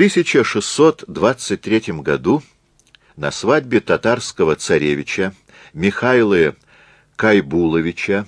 1623 году на свадьбе татарского царевича Михаила Кайбуловича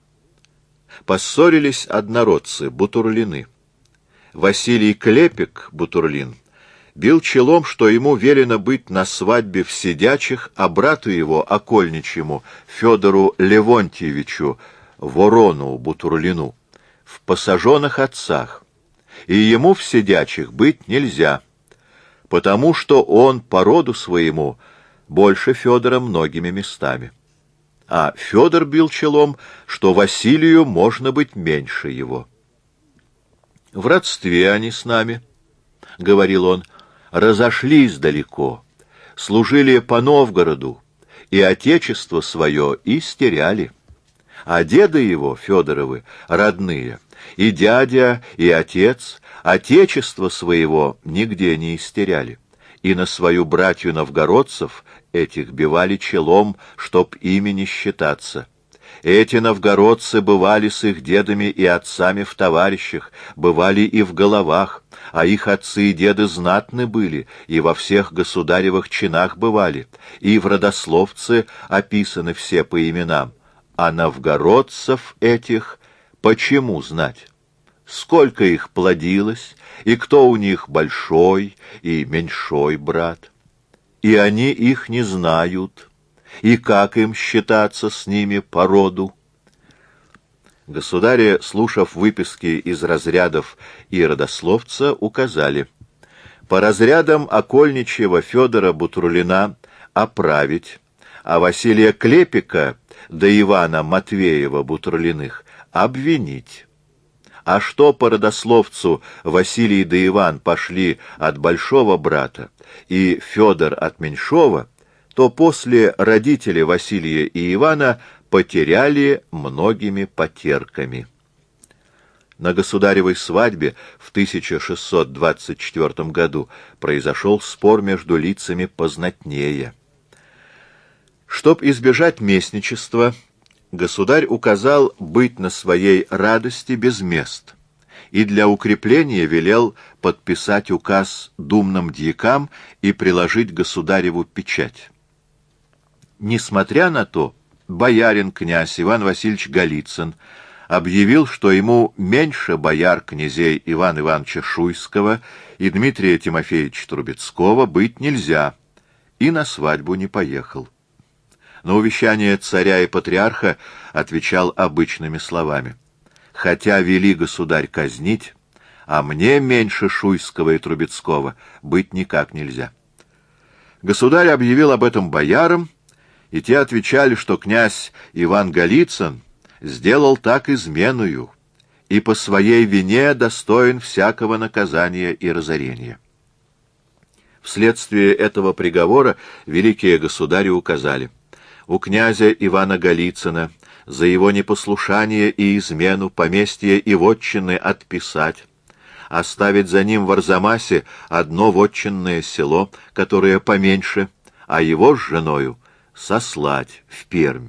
поссорились однородцы Бутурлины. Василий Клепик Бутурлин бил челом, что ему велено быть на свадьбе в сидячих, а брату его, окольничьему, Федору Левонтьевичу Ворону Бутурлину, в посаженных отцах, и ему в сидячих быть нельзя, потому что он по роду своему больше Федора многими местами. А Федор бил челом, что Василию можно быть меньше его. «В родстве они с нами, — говорил он, — разошлись далеко, служили по Новгороду, и отечество свое истеряли. А деды его, Федоровы, родные, и дядя, и отец, отечество своего нигде не истеряли, и на свою братью новгородцев этих бивали челом, чтоб ими не считаться. Эти новгородцы бывали с их дедами и отцами в товарищах, бывали и в головах, а их отцы и деды знатны были, и во всех государевых чинах бывали, и в родословце описаны все по именам. А новгородцев этих почему знать? Сколько их плодилось, и кто у них большой и меньшой брат? И они их не знают, и как им считаться с ними по роду? Государи, слушав выписки из разрядов и родословца, указали: по разрядам окольничьего Федора Бутурлина оправить, а Василия Клепика да Ивана Матвеева Бутурлиных обвинить. А что по родословцу Василий да Иван пошли от большого брата и Федор от меньшого, то после родители Василия и Ивана потеряли многими потерками. На государевой свадьбе в 1624 году произошел спор между лицами познатнее. Чтоб избежать местничества, государь указал быть на своей радости без мест и для укрепления велел подписать указ думным дьякам и приложить государеву печать. Несмотря на то, боярин-князь Иван Васильевич Голицын объявил, что ему меньше бояр-князей Ивана Ивановича Шуйского и Дмитрия Тимофеевича Трубецкого быть нельзя, и на свадьбу не поехал. На увещание царя и патриарха отвечал обычными словами: «Хотя вели государь казнить, а мне меньше Шуйского и Трубецкого быть никак нельзя». Государь объявил об этом боярам, и те отвечали, что князь Иван Голицын сделал так изменою и по своей вине достоин всякого наказания и разорения. Вследствие этого приговора великие государи указали: у князя Ивана Голицына за его непослушание и измену поместье и вотчины отписать, оставить за ним в Арзамасе одно вотчинное село, которое поменьше, а его с женою сослать в Пермь.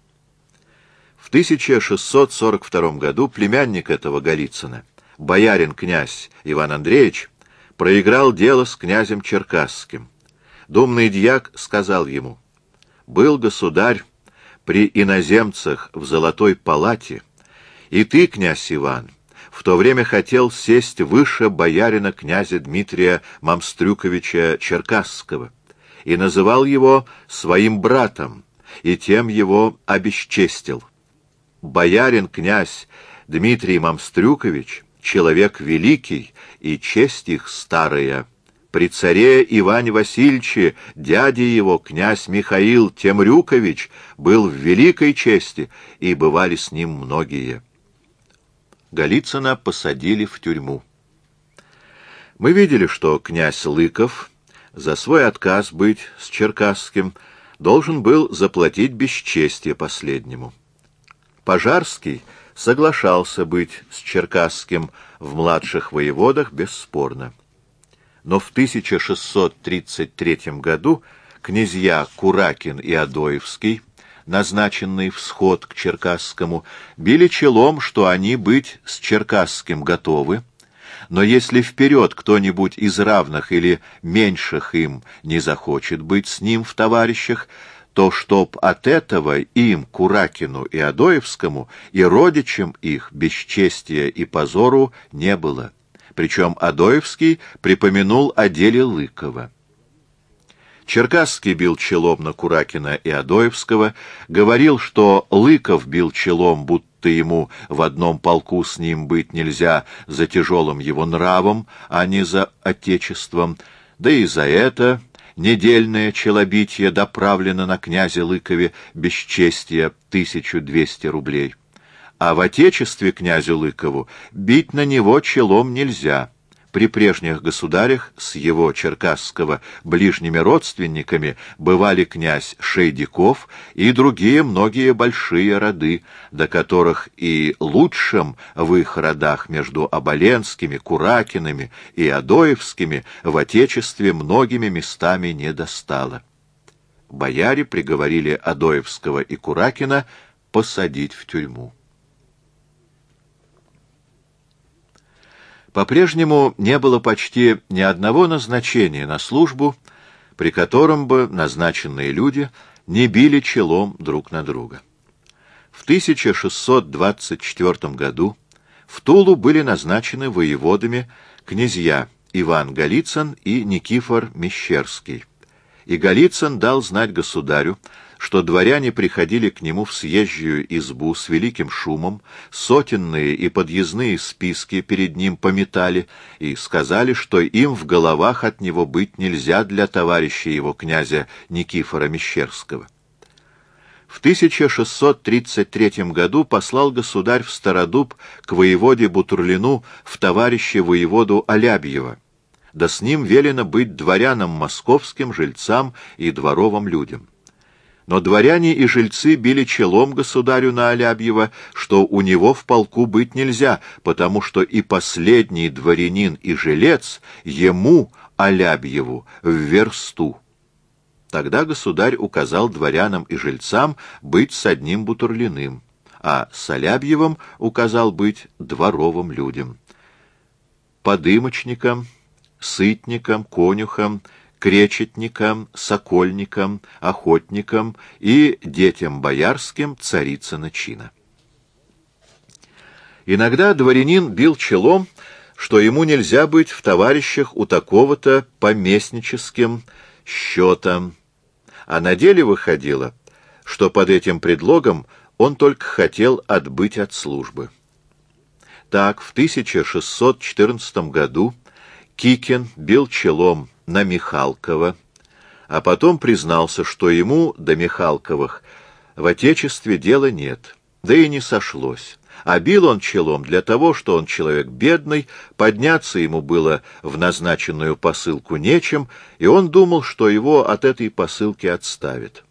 В 1642 году племянник этого Голицына, боярин-князь Иван Андреевич, проиграл дело с князем Черкасским. Думный дьяк сказал ему: «Был государь при иноземцах в Золотой палате, и ты, князь Иван, в то время хотел сесть выше боярина князя Дмитрия Мамстрюковича Черкасского и называл его своим братом, и тем его обесчестил. Боярин-князь Дмитрий Мамстрюкович — человек великий, и честь их старая. При царе Иване Васильевиче дядя его, князь Михаил Темрюкович, был в великой чести, и бывали с ним многие». Голицына посадили в тюрьму. Мы видели, что князь Лыков за свой отказ быть с Черкасским должен был заплатить бесчестие последнему. Пожарский соглашался быть с Черкасским в младших воеводах бесспорно. Но в 1633 году князья Куракин и Адоевский, назначенные в сход к Черкасскому, били челом, что они быть с Черкасским готовы, Но если вперед кто-нибудь из равных или меньших им не захочет быть с ним в товарищах, то чтоб от этого им, Куракину и Адоевскому, и родичам их бесчестия и позору не было. Причем Адоевский припомянул о деле Лыкова. Черкасский бил челом на Куракина и Адоевского, говорил, что Лыков бил челом, будто ему в одном полку с ним быть нельзя за тяжелым его нравом, а не за отечеством, да и за это недельное челобитие доправлено на князе Лыкове бесчестие 1200 рублей. А в отечестве князю Лыкову бить на него челом нельзя. При прежних государях с его черкасского ближними родственниками бывали князь Шейдяков и другие многие большие роды, до которых и лучшим в их родах между Оболенскими, Куракиными и Адоевскими в отечестве многими местами не достало. Бояре приговорили Адоевского и Куракина посадить в тюрьму. По-прежнему не было почти ни одного назначения на службу, при котором бы назначенные люди не били челом друг на друга. В 1624 году в Тулу были назначены воеводами князья Иван Голицын и Никифор Мещерский. И Голицын дал знать государю, что дворяне приходили к нему в съезжую избу с великим шумом, сотенные и подъездные списки перед ним пометали и сказали, что им в головах от него быть нельзя для товарища его князя Никифора Мещерского. В 1633 году послал государь в Стародуб к воеводе Бутурлину в товарища воеводу Алябьева, да с ним велено быть дворянам московским, жильцам и дворовым людям. Но дворяне и жильцы били челом государю на Алябьева, что у него в полку быть нельзя, потому что и последний дворянин и жилец ему, Алябьеву, в версту. Тогда государь указал дворянам и жильцам быть с одним Бутурлиным, а с Алябьевым указал быть дворовым людям. Подымочникам, сытникам, конюхам, кречетникам, сокольникам, охотникам и детям боярским Царицына чина. Иногда дворянин бил челом, что ему нельзя быть в товарищах у такого-то поместническим счетом, а на деле выходило, что под этим предлогом он только хотел отбыть от службы. Так, в 1614 году Кикин бил челом на Михалкова, а потом признался, что ему до Михалковых в отечестве дела нет, да и не сошлось. А бил он челом для того, что он человек бедный, подняться ему было в назначенную посылку нечем, и он думал, что его от этой посылки отставят.